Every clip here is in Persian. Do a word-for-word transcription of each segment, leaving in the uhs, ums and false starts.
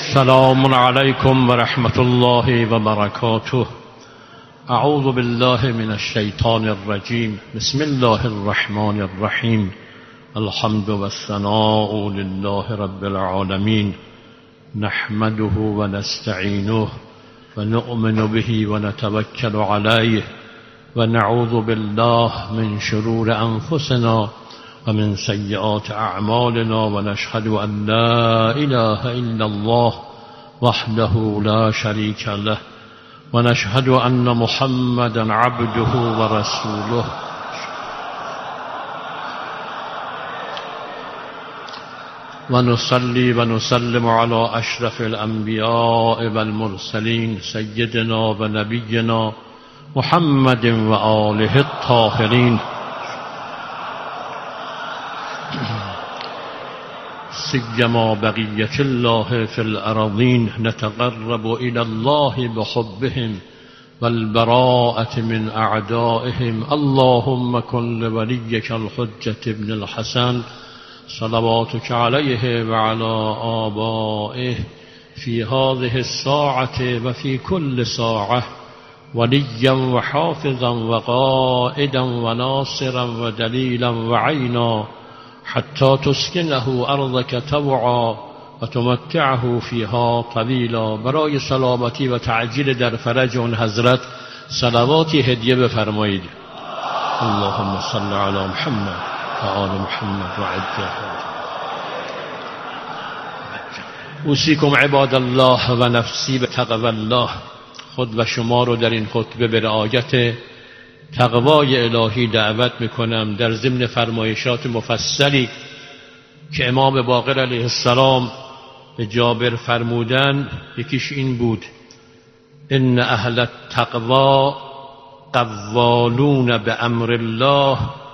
السلام عليكم ورحمة الله وبركاته. أعوذ بالله من الشيطان الرجيم. بسم الله الرحمن الرحيم. الحمد والثناء لله رب العالمين، نحمده ونستعينه ونؤمن به ونتوكل عليه، ونعوذ بالله من شرور أنفسنا ومن سيئات أعمالنا، ونشهد أن لا إله إلا الله وحده لا شريك له، ونشهد أن محمدا عبده ورسوله. ونصلي ونسلم على أشرف الأنبياء والمرسلين سيدنا ونبينا محمد وآله الطاهرين، سيما بقية الله في الأراضين. نتقرب إلى الله بحبهم والبراءة من أعدائهم. اللهم كن لوليك الحجة ابن الحسن صلواتك عليه وعلى آبائه في هذه الساعة وفي كل ساعة وليا وحافظا وقائدا وناصرا ودليلا وعينا، حتى تسكنه أرضك طوعا وتمتعه فيها طویلا. برای سلامتی و تعجیل در فرج اون حضرت صلواتی هدیه بفرمایید. اللهم صل علی محمد و آل محمد و عجل. اوصیکم عباد الله و نفسی بتقوی الله. خود و شما رو در این خطبه به رعایت تقوای الهی دعوت میکنم، در ضمن فرمایشات مفصلی که امام باقر علیه السلام به جابر فرمودن. یکیش این بود: ان اهل التقوا قوالون به امر الله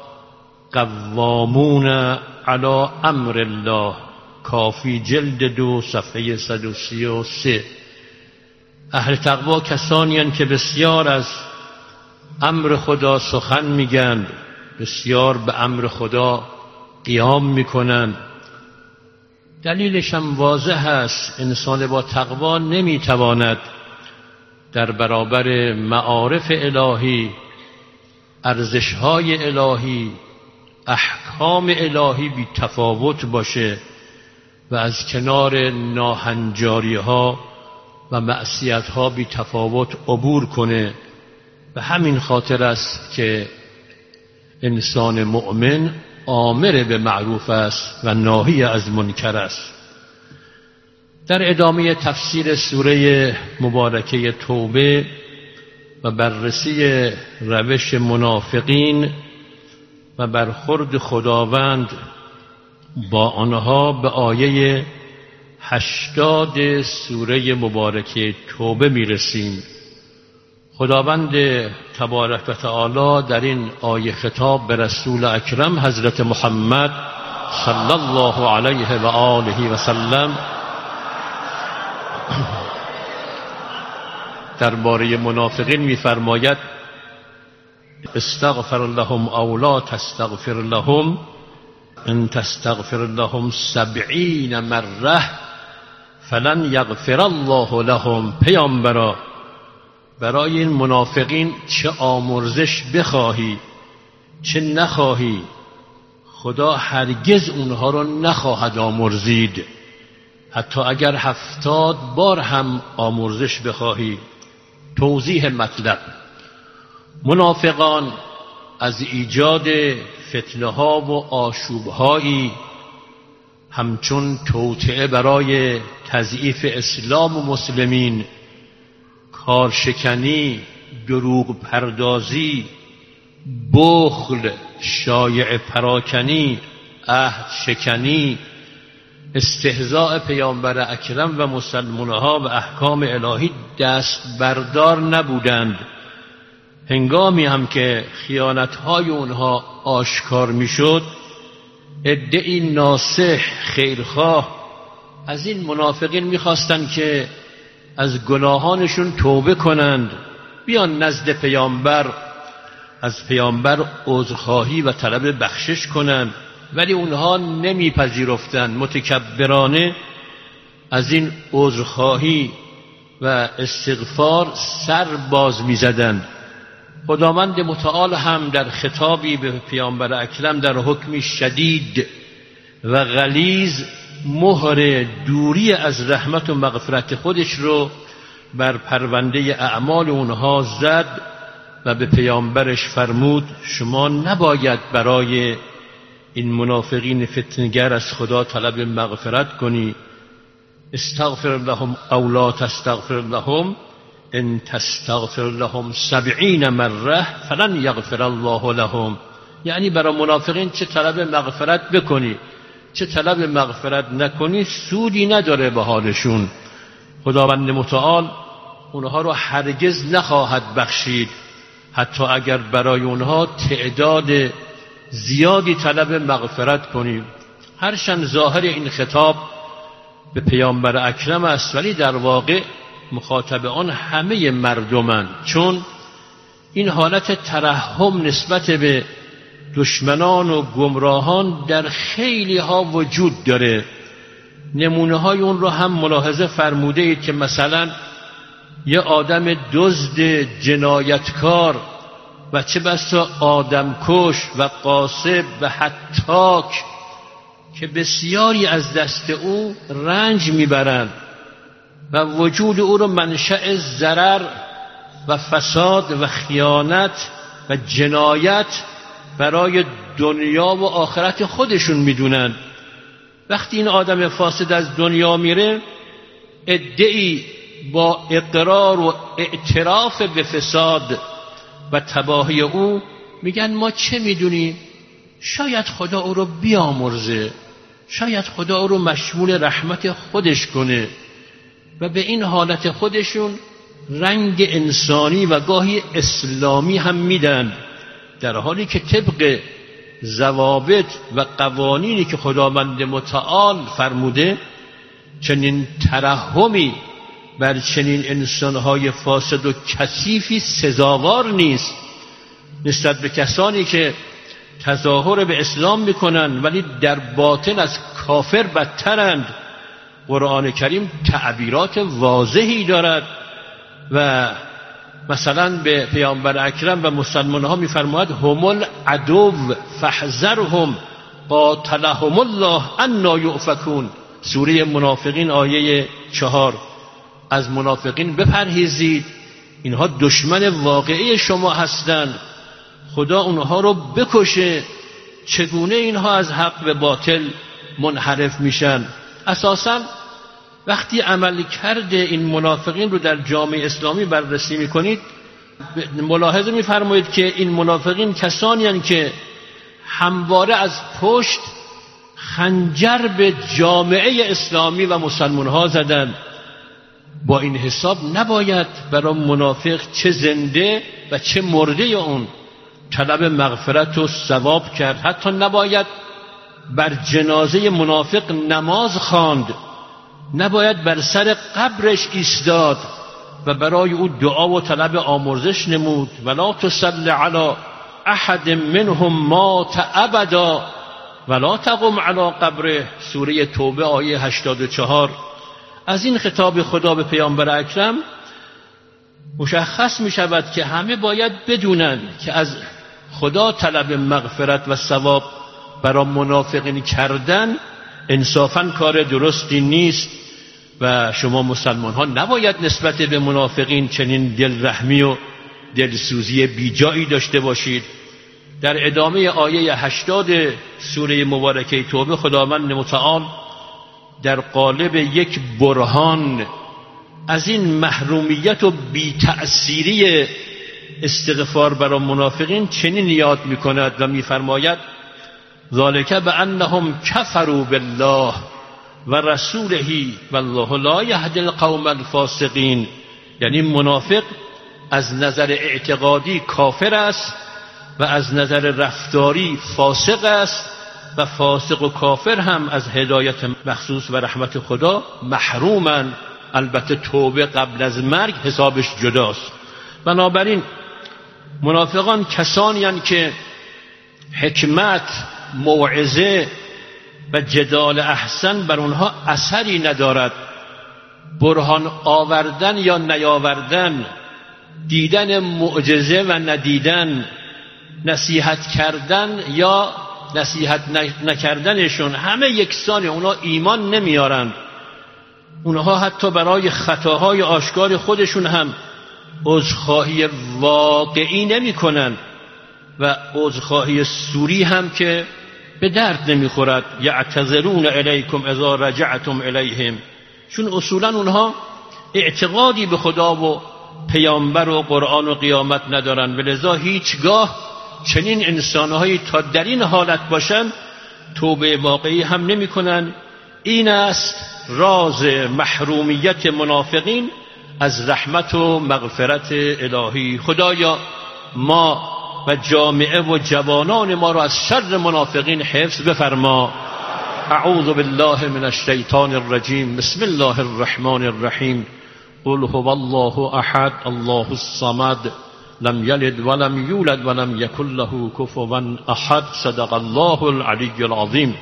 قوامون علی امر الله. کافی جلد دو صفحه صد و سی و سه. اهل تقوا کسانی هستند که بسیار از امر خدا سخن میگن، بسیار به امر خدا قیام میکنن. دلیلش هم واضح است. انسان با تقوا نمیتواند در برابر معارف الهی، ارزشهای الهی، احکام الهی بی تفاوت باشه و از کنار ناهنجاری ها و معصیت ها بی تفاوت عبور کنه. به همین خاطر است که انسان مؤمن آمر به معروف است و ناهی از منکر است. در ادامه تفسیر سوره مبارکه توبه و بررسی روش منافقین و برخورد خداوند با آنها به آیه هشتاد سوره مبارکه توبه میرسیم. خداوند تبارک و تعالی در این آیه خطاب به رسول اکرم حضرت محمد صلی الله علیه و آله و سلم درباره منافقین می‌فرماید: استغفر لهم او لا تستغفر لهم ان تستغفر لهم سبعین مره فلن یغفر الله لهم. پیامبرا، برای این منافقین چه آمرزش بخواهی چه نخواهی، خدا هرگز اونها رو نخواهد آمرزید، حتی اگر هفتاد بار هم آمرزش بخواهی. توضیح مطلب: منافقان از ایجاد فتنه ها و آشوب هایی همچون توطئه برای تضعیف اسلام و مسلمین، کارشکنی، دروغ پردازی، بخل، شایع پراکنی، عهد شکنی، استهزاء پیامبر اکرم و مسلمانها و احکام الهی دست بردار نبودند. هنگامی هم که خیانتهای اونها آشکار میشد، عده‌ای ناصح خیرخواه از این منافقین میخواستند که از گناهانشون توبه کنند، بیان نزد پیامبر، از پیامبر عذرخواهی و طلب بخشش کنند، ولی اونها نمیپذیرفتند. متکبرانه از این عذرخواهی و استغفار سر باز می زدند. خداوند متعال هم در خطابی به پیامبر اکرم در حکمی شدید و غلیظ مهر دوری از رحمت و مغفرت خودش رو بر پرونده اعمال اونها زد و به پیامبرش فرمود شما نباید برای این منافقین فتنگر از خدا طلب مغفرت کنی. استغفر لهم او لا تستغفر لهم ان تستغفر لهم سبعین مره فلن یغفر الله لهم. یعنی برای منافقین چه طلب مغفرت بکنی چه طلب مغفرت نکنی سودی نداره به حالشون. خداوند متعال اونها رو هرگز نخواهد بخشید حتی اگر برای اونها تعداد زیادی طلب مغفرت کنیم. هرچند ظاهر این خطاب به پیامبر اکرم است ولی در واقع مخاطب آن همه مردمند، چون این حالت ترحم نسبت به دشمنان و گمراهان در خیلی ها وجود داره. نمونه های اون رو هم ملاحظه فرموده اید که مثلا یه آدم دزد جنایتکار و چه بسا آدمکش و قاصب و هتاک که بسیاری از دست او رنج میبرند و وجود او رو منشأ ضرر و فساد و خیانت و جنایت برای دنیا و آخرت خودشون میدونن. وقتی این آدم فاسد از دنیا میره ادعی با اقرار و اعتراف به فساد و تباهی او میگن ما چه میدونیم، شاید خدا او رو بیامرزه، شاید خدا او رو مشمول رحمت خودش کنه و به این حالت خودشون رنگ انسانی و گاهی اسلامی هم میدن، در حالی که طبق ضوابط و قوانینی که خداوند متعال فرموده چنین ترحمی بر چنین انسانهای فاسد و کثیفی سزاوار نیست. نسبت به کسانی که تظاهر به اسلام میکنن ولی در باطن از کافر بدترند، قرآن کریم تعبیرات واضحی دارد و مثلا به پیامبر اکرم و مسلمان ها میفرماید هم العدو فاحذرهم قاتلهم الله انا یؤفکون. سوره منافقین آیه چهار. از منافقین بپرهیزید، اینها دشمن واقعی شما هستند، خدا اونها رو بکشه. چگونه اینها از حق به باطل منحرف میشن؟ اساساً وقتی عمل کرده این منافقین رو در جامعه اسلامی بررسی میکنید ملاحظه میفرمایید که این منافقین کسانی هستند که همواره از پشت خنجر به جامعه اسلامی و مسلمان ها زدند. با این حساب نباید برای منافق چه زنده و چه مرده اون طلب مغفرت و ثواب کرد. حتی نباید بر جنازه منافق نماز خواند، نباید بر سر قبرش ایستاد و برای او دعا و طلب آمرزش نمود. ولا تصل علی احد منهم مات ابدا ولا تقم علی قبره. سوره توبه آیه هشتاد و چهار. از این خطاب خدا به پیامبر اکرم مشخص می شود که همه باید بدونند که از خدا طلب مغفرت و ثواب برای منافقین کردن انصافاً کار درستی نیست و شما مسلمان ها نباید نسبت به منافقین چنین دلرحمی و دلسوزی بیجایی داشته باشید. در ادامه آیه هشتاد سوره مبارکه توبه خداوند متعال در قالب یک برهان از این محرومیت و بی‌تأثیری استغفار برای منافقین چنین یاد می‌کند و می‌فرماید ذالک بأنهم کفروا بالله و رسوله والله لا یهدی القوم الفاسقین. یعنی منافق از نظر اعتقادی کافر است و از نظر رفتاری فاسق است و فاسق و کافر هم از هدایت مخصوص و رحمت خدا محرومن. البته توبه قبل از مرگ حسابش جداست. بنابراین منافقان کسانی هستند که حکمت، موعظه و جدال احسن بر اونها اثری ندارد برهان آوردن یا نیاوردن، دیدن معجزه و ندیدن، نصیحت کردن یا نصیحت نکردنشون همه یکسانه. اونا ایمان نمیارن، اونها حتی برای خطاهای آشکار خودشون هم عذرخواهی واقعی نمی کنن و عذرخواهی سوری هم که به درد نمیخورد. یعتذرون الیکم اذا رجعتم الیهم، چون اصولا اونها اعتقادی به خدا و پیامبر و قرآن و قیامت ندارن، ولذا هیچگاه چنین انسانهایی تا در این حالت باشن توبه واقعی هم نمی کنن. این است راز محرومیت منافقین از رحمت و مغفرت الهی. خدایا ما و جامعه و جوانان ما را از شر منافقین حفظ بفرما. اعوذ بالله من الشیطان الرجیم. بسم الله الرحمن الرحیم. قل هو الله احد الله الصمد لم یلد ولم یولد ولم یکن له کفوا احد. صدق الله العلی العظیم.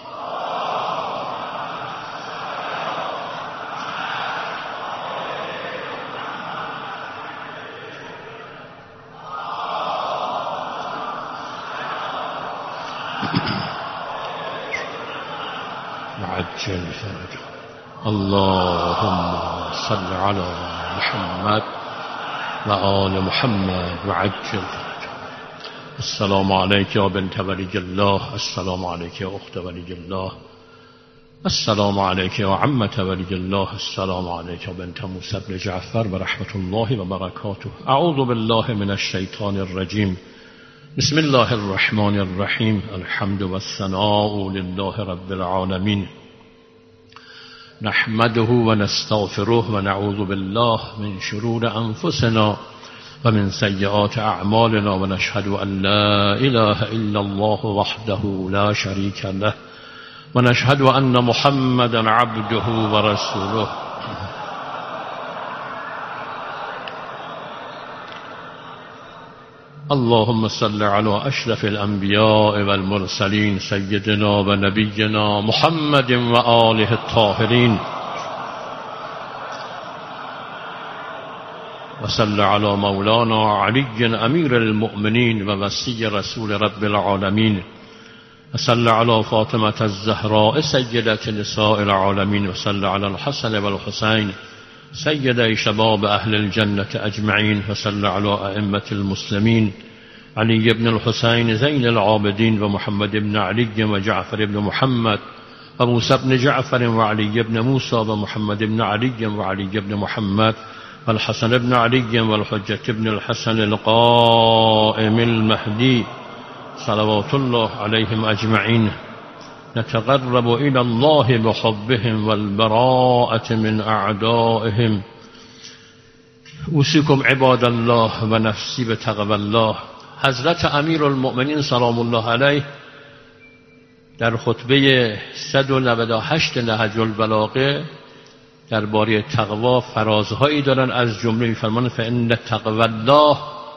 عجل فرجه. اللهم صل على محمد و آل محمد و عجل فرجه. السلام علیک یا بنت ولی الله، السلام علیک یا اخت ولی الله، السلام علیک یا عمت ولی الله، السلام علیک یا بنت موسی بن جعفر و رحمت الله و برکاته. اعوذ بالله من الشیطان الرجیم. بسم الله الرحمن الرحیم. الحمد والثناء لله رب العالمین. نحمده و نستغفره و نعوذ بالله من شرور انفسنا و من سیئات اعمالنا و نشهد ان لا اله الا الله وحده لا شریک له و نشهد ان محمدا عبده و رسوله. اللهم صل على اشرف الانبیاء والمرسلین سیدنا و نبینا محمد و آله الطاهرین و صل على مولانا علی امیر المؤمنین و وصی رسول رب العالمین و صل على فاطمة الزهراء سیدة نساء العالمین و صل على الحسن والحسین سيدي شباب أهل الجنة أجمعين وصلى على أئمة المسلمين علي بن الحسين زين العابدين ومحمد بن علي وجعفر بن محمد وموسى بن جعفر وعلي بن موسى ومحمد بن علي وعلي بن محمد والحسن بن علي والحجة بن الحسن القائم المهدي صلوات الله عليهم أجمعين. نتقرب إلى الله بحبهم والبراءة من أعدائهم. أوصيكم عباد الله و نفسی بتقوى الله. حضرت امیر المؤمنین سلام الله علیه در خطبه صد و نود و هشت نهج البلاغه درباره تقوا فرازهایی دارن، از جمله می‌فرمایند فإن تقوى الله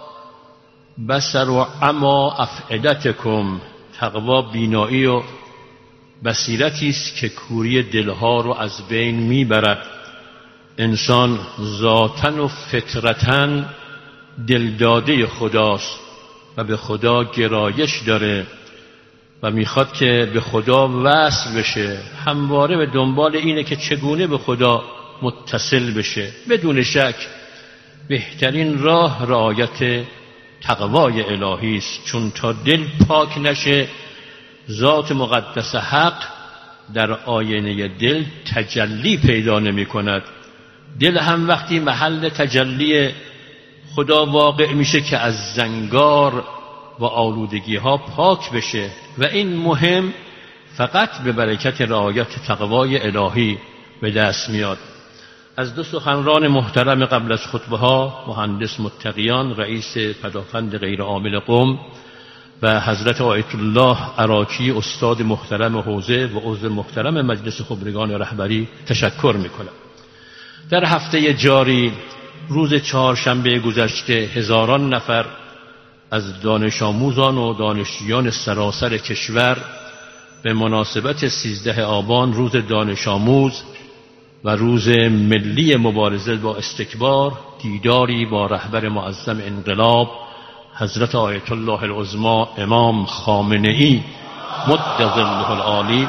بصر و عمی افئدتکم. تقوا بینایی و بصیرتی است که کوری دلها رو از بین میبرد. انسان ذاتاً و فطرتاً دلداده خداست و به خدا گرایش داره و میخواد که به خدا وصل بشه. همواره به دنبال اینه که چگونه به خدا متصل بشه. بدون شک بهترین راه رعایت تقوای الهی است، چون تا دل پاک نشه ذات مقدس حق در آینه دل تجلی پیدا نمی کند. دل هم وقتی محل تجلی خدا واقع میشه که از زنگار و آلودگی ها پاک بشه و این مهم فقط به برکت رعایت تقوای الهی به دست میاد. از دو سخنران محترم قبل از خطبه ها، مهندس متقیان رئیس پدافند غیر عامل قم و حضرت آیت الله عراقی استاد محترم حوزه و عضو محترم مجلس خبرگان رهبری تشکر میکنم. در هفته جاری روز چهارشنبه گذشته هزاران نفر از دانش آموزان و دانشجویان سراسر کشور به مناسبت سیزده آبان روز دانش آموز و روز ملی مبارزه با استکبار دیداری با رهبر معظم انقلاب حضرت آیت الله العظمی امام خامنه ای مد ظله العالی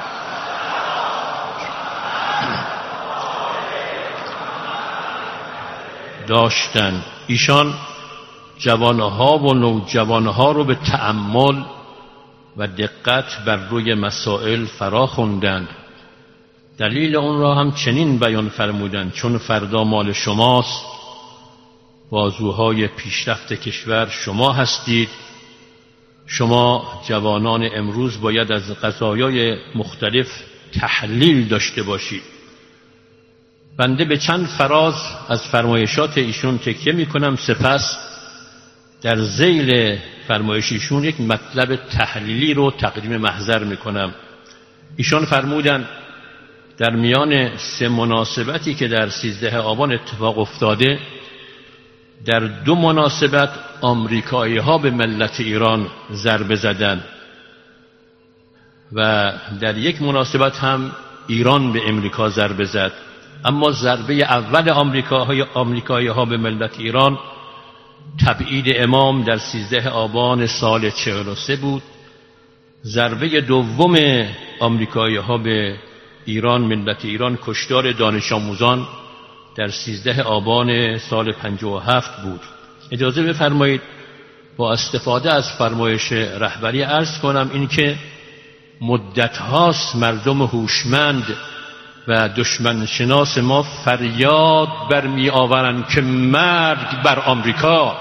داشتن. ایشان جوانها و نوجوانها رو به تأمل و دقت بر روی مسائل فرا خوندند. دلیل اون را هم چنین بیان فرمودند: چون فردا مال شماست، بازوهای پیشرفت کشور شما هستید، شما جوانان امروز باید از قضایای مختلف تحلیل داشته باشید. بنده به چند فراز از فرمایشات ایشون تکیه می کنم، سپس در ذیل فرمایش ایشون یک مطلب تحلیلی رو تقدیم محضر می کنم. ایشون فرمودند در میان سه مناسبتی که در سیزده آبان اتفاق افتاده، در دو مناسبت آمریکایی ها به ملت ایران ضربه زدند و در یک مناسبت هم ایران به امریکا ضربه زد. اما ضربه اول آمریکایی آمریکایی ها به ملت ایران تبعید امام در سیزده آبان سال چهل و سه بود. ضربه دوم آمریکایی ها به ایران، ملت ایران، کشتار دانش آموزان در سیزده آبان سال پنجاه و هفت بود. اجازه بفرمایید با استفاده از فرمایش رهبری عرض کنم این که مدت هاست مردم هوشمند و دشمن شناس ما فریاد برمی آورند که مرگ بر آمریکا.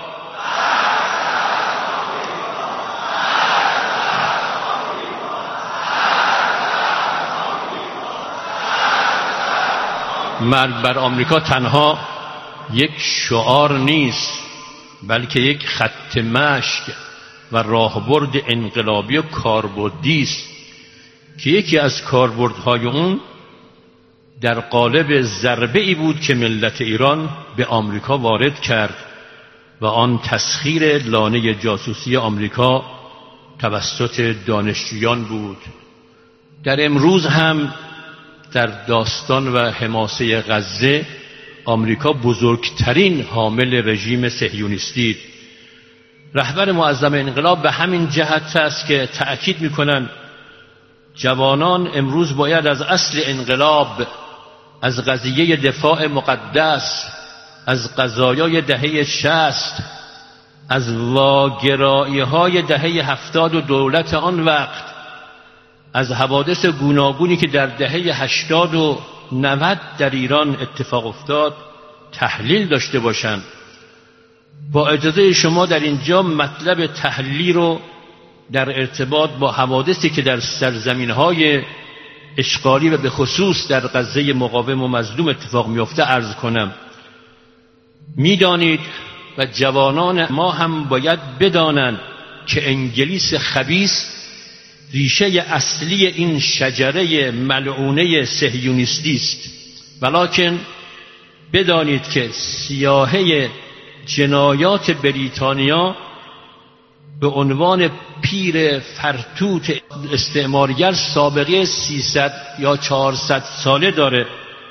مرگ بر آمریکا تنها یک شعار نیست، بلکه یک خط مشی و راهبرد انقلابی و کاربردی است که یکی از کاربردهای اون در قالب ضربه ای بود که ملت ایران به آمریکا وارد کرد و آن تسخیر لانه جاسوسی آمریکا توسط دانشجویان بود. در امروز هم در داستان و حماسه غزه آمریکا بزرگترین حامل رژیم صهیونیستی. رهبر معظم انقلاب به همین جهت است که تأکید میکنن جوانان امروز باید از اصل انقلاب، از قضیه دفاع مقدس، از قضایای دهه شصت، از واگرایی های دهه هفتاد و دولت آن وقت، از حوادث گوناگونی که در دهه هشتاد و نود در ایران اتفاق افتاد تحلیل داشته باشند. با اجازه شما در اینجا مطلب تحلیلی رو در ارتباط با حوادثی که در سرزمین‌های اشغالی و به خصوص در غزه مقاوم و مظلوم اتفاق میفته عرض کنم. میدانید و جوانان ما هم باید بدانند که انگلیس خبیث ریشه اصلی این شجره ملعونه صهیونیستی است، ولکن بدانید که سیاهه جنایات بریتانیا به عنوان پیر فرتوت استعمارگر سابقه سیصد یا چهارصد ساله داره.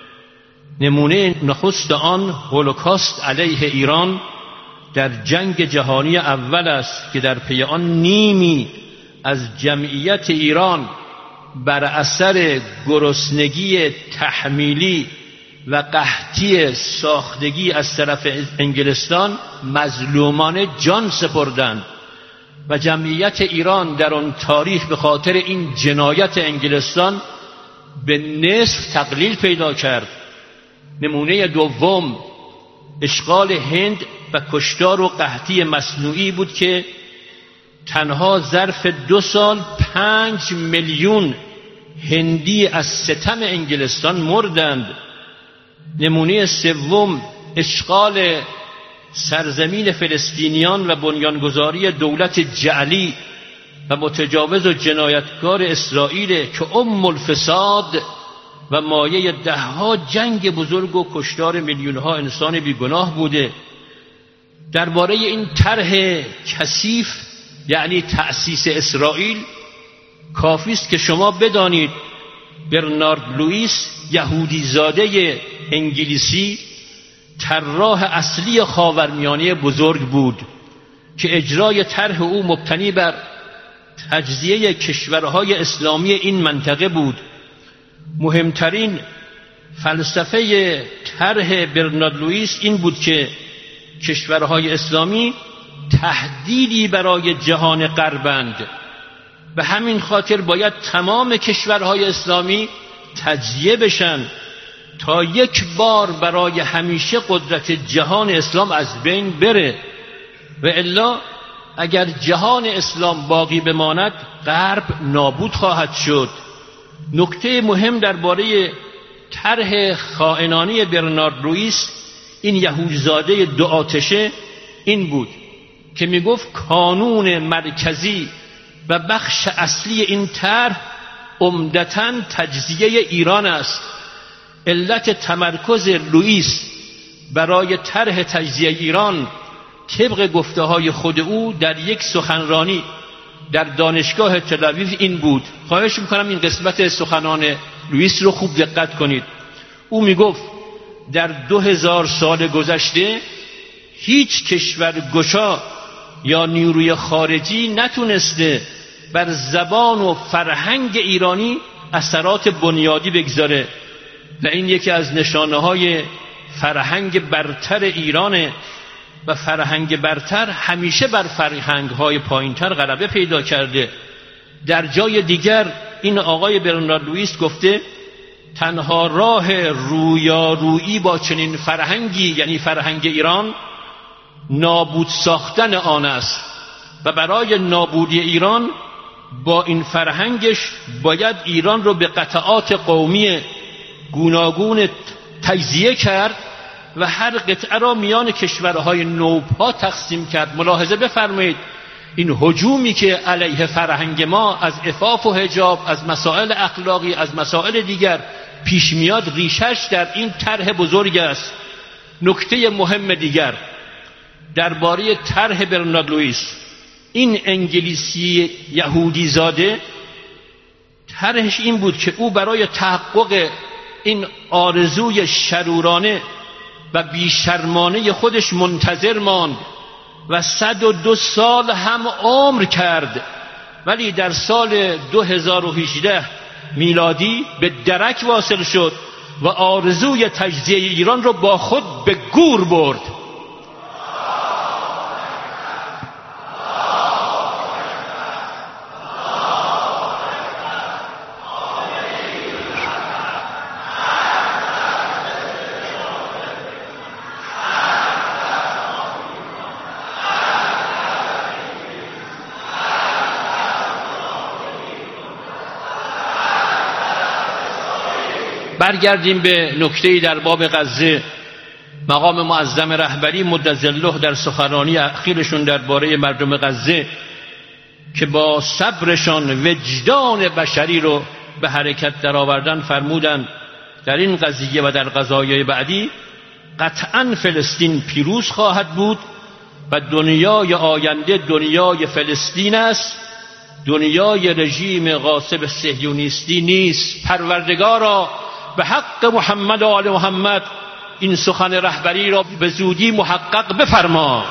نمونه نخست آن هولوکاست علیه ایران در جنگ جهانی اول است که در پی آن نیمی از جمعیت ایران بر اثر گرسنگی تحمیلی و قحطی ساختگی از طرف انگلستان مظلومانه جان سپردند و جمعیت ایران در آن تاریخ به خاطر این جنایت انگلستان به نصف تقلیل پیدا کرد. نمونه دوم اشغال هند و کشتار و قحطی مصنوعی بود که تنها ظرف دو سال پنج میلیون هندی از ستم انگلستان مردند. نمونه سوم اشغال سرزمین فلسطینیان و بنیانگذاری دولت جعلی و متجاوز و جنایتکار اسرائیل که ام الفساد و مایه ده ها جنگ بزرگ و کشتار میلیون ها انسان بیگناه بوده. درباره این طرح کثیف یعنی تأسیس اسرائیل کافی است که شما بدانید برنارد لوئیس یهودی زاده انگلیسی طراح اصلی خاورمیانه بزرگ بود که اجرای طرح او مبتنی بر تجزیه کشورهای اسلامی این منطقه بود. مهمترین فلسفه طرح برنارد لوئیس این بود که کشورهای اسلامی تهدیدی برای جهان غربند، به همین خاطر باید تمام کشورهای اسلامی تجزیه بشن تا یک بار برای همیشه قدرت جهان اسلام از بین بره، و الا اگر جهان اسلام باقی بماند غرب نابود خواهد شد. نکته مهم درباره طرح خائنانه برنارد لوئیس این یهودزاده دو آتشه این بود که می گفت کانون مرکزی و بخش اصلی این طرح عمدتاً تجزیه ایران است. علت تمرکز لوئیس برای طرح تجزیه ایران طبق گفته های خود او در یک سخنرانی در دانشگاه تل‌آویو این بود. خواهش میکنم این قسمت سخنان لوئیس رو خوب دقت کنید. او میگفت در دو هزار سال گذشته هیچ کشور گشا یا نیروی خارجی نتونسته بر زبان و فرهنگ ایرانی اثرات بنیادی بگذاره و این یکی از نشانه های فرهنگ برتر ایرانه و فرهنگ برتر همیشه بر فرهنگ های پایینتر غلبه پیدا کرده. در جای دیگر این آقای برنارد لوئیس گفته تنها راه رویارویی با چنین فرهنگی یعنی فرهنگ ایران نابود ساختن آن است و برای نابودی ایران با این فرهنگش باید ایران رو به قطعات قومی گوناگون تجزیه کرد و هر قطعه را میان کشورهای نوپا تقسیم کرد. ملاحظه بفرمایید این هجومی که علیه فرهنگ ما از عفاف و حجاب، از مسائل اخلاقی، از مسائل دیگر پیش میاد ریشش در این طرح بزرگ است. نکته مهم دیگر درباره طرح برنارد لوئیس، این انگلیسی یهودی زاده طرحش این بود که او برای تحقق این آرزوی شرورانه و بیشرمانه خودش منتظر ماند و صد و دو سال هم عمر کرد، ولی در سال دو هزار و هجده میلادی به درک واصل شد و آرزوی تجزیه ایران رو با خود به گور برد. برگردیم به نکته‌ای در باب غزه. مقام معظم رهبری مدظله در سخنرانی اخیرشون درباره مردم غزه که با صبرشان وجدان بشری رو به حرکت درآوردن فرمودن در این قضیه و در قضایای بعدی قطعاً فلسطین پیروز خواهد بود و دنیای آینده دنیای فلسطین است، دنیای رژیم غاصب صهیونیستی نیست. پروردگارا به حق محمد و آل محمد این سخن رهبری را به زودی محقق بفرما.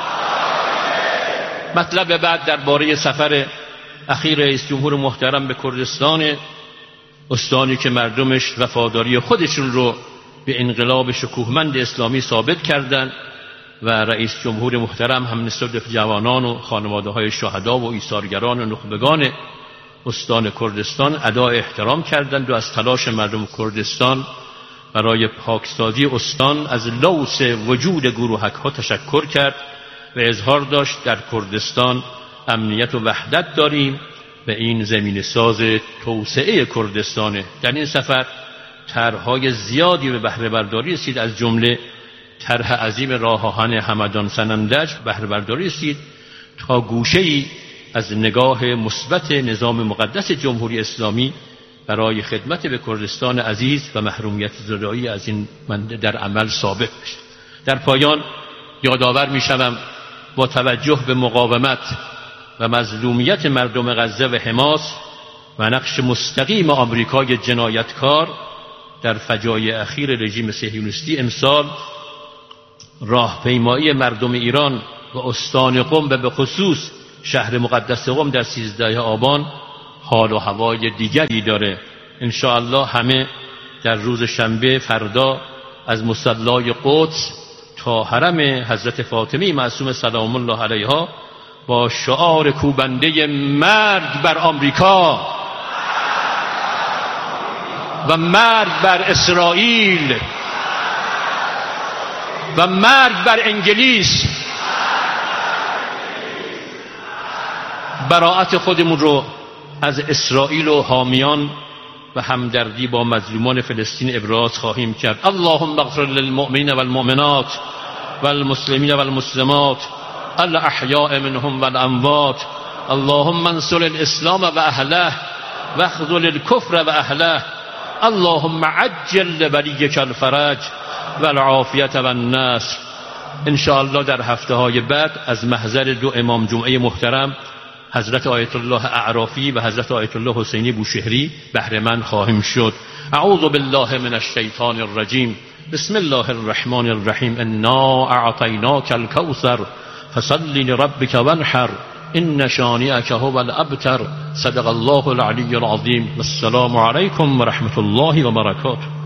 مطلب بعد درباره سفر اخیر رئیس جمهور محترم به کردستان، استانی که مردمش وفاداری خودشون رو به انقلاب شکوهمند اسلامی ثابت کردند و رئیس جمهور محترم هم نسبت به جوانان و خانواده های شهدا و ایثارگران و نخبگان استان کردستان ادای احترام کردند و از تلاش مردم کردستان برای پاکسازی استان از لوث وجود گروهک ها تشکر کرد و اظهار داشت در کردستان امنیت و وحدت داریم و این زمین ساز توسعه کردستانه. در این سفر طرح‌های زیادی به بهره برداری رسید، از جمله طرح عظیم راه آهن همدان سنندج بهره برداری رسید تا گوشه‌ای از نگاه مثبت نظام مقدس جمهوری اسلامی برای خدمت به کردستان عزیز و محرومیت زدایی از این در عمل ثابت بشه. در پایان یادآور می‌شوم با توجه به مقاومت و مظلومیت مردم غزه و حماس و نقش مستقیم آمریکای جنایتکار در فجایع اخیر رژیم صهیونیستی امسال راهپیمایی مردم ایران و استان قم و به خصوص شهر مقدس قم در سیزده آبان حال و هوای دیگری داره. ان شاء الله همه در روز شنبه فردا از مصلی قدس تا حرم حضرت فاطمه معصومه سلام الله علیها با شعار کوبنده مرگ بر آمریکا و مرگ بر اسرائیل و مرگ بر انگلیس براءت خودمون رو از اسرائیل و حامیان و همدردی با مظلومان فلسطین ابراز خواهیم کرد. اللهم اغفر للمؤمنین والمؤمنات والمسلمین والمسلمات الاحیاء منهم والاموات. اللهم انصر الاسلام و اهله واخذل الكفر و اهله. اللهم عجل لولیک الفرج والعافیت والنصر. ان شاء الله در هفته های بعد از محضر دو امام جمعه محترم حضرت آیت الله اعرافی و حضرت آیت الله حسینی بوشهری بهره مند خواهیم شد. اعوذ بالله من الشیطان الرجیم. بسم الله الرحمن الرحیم. انا اعطیناک الکوثر فصل لربک وانحر ان شانئک هو الابتر. صدق الله العلی العظیم. السلام علیکم و رحمت الله و برکاته.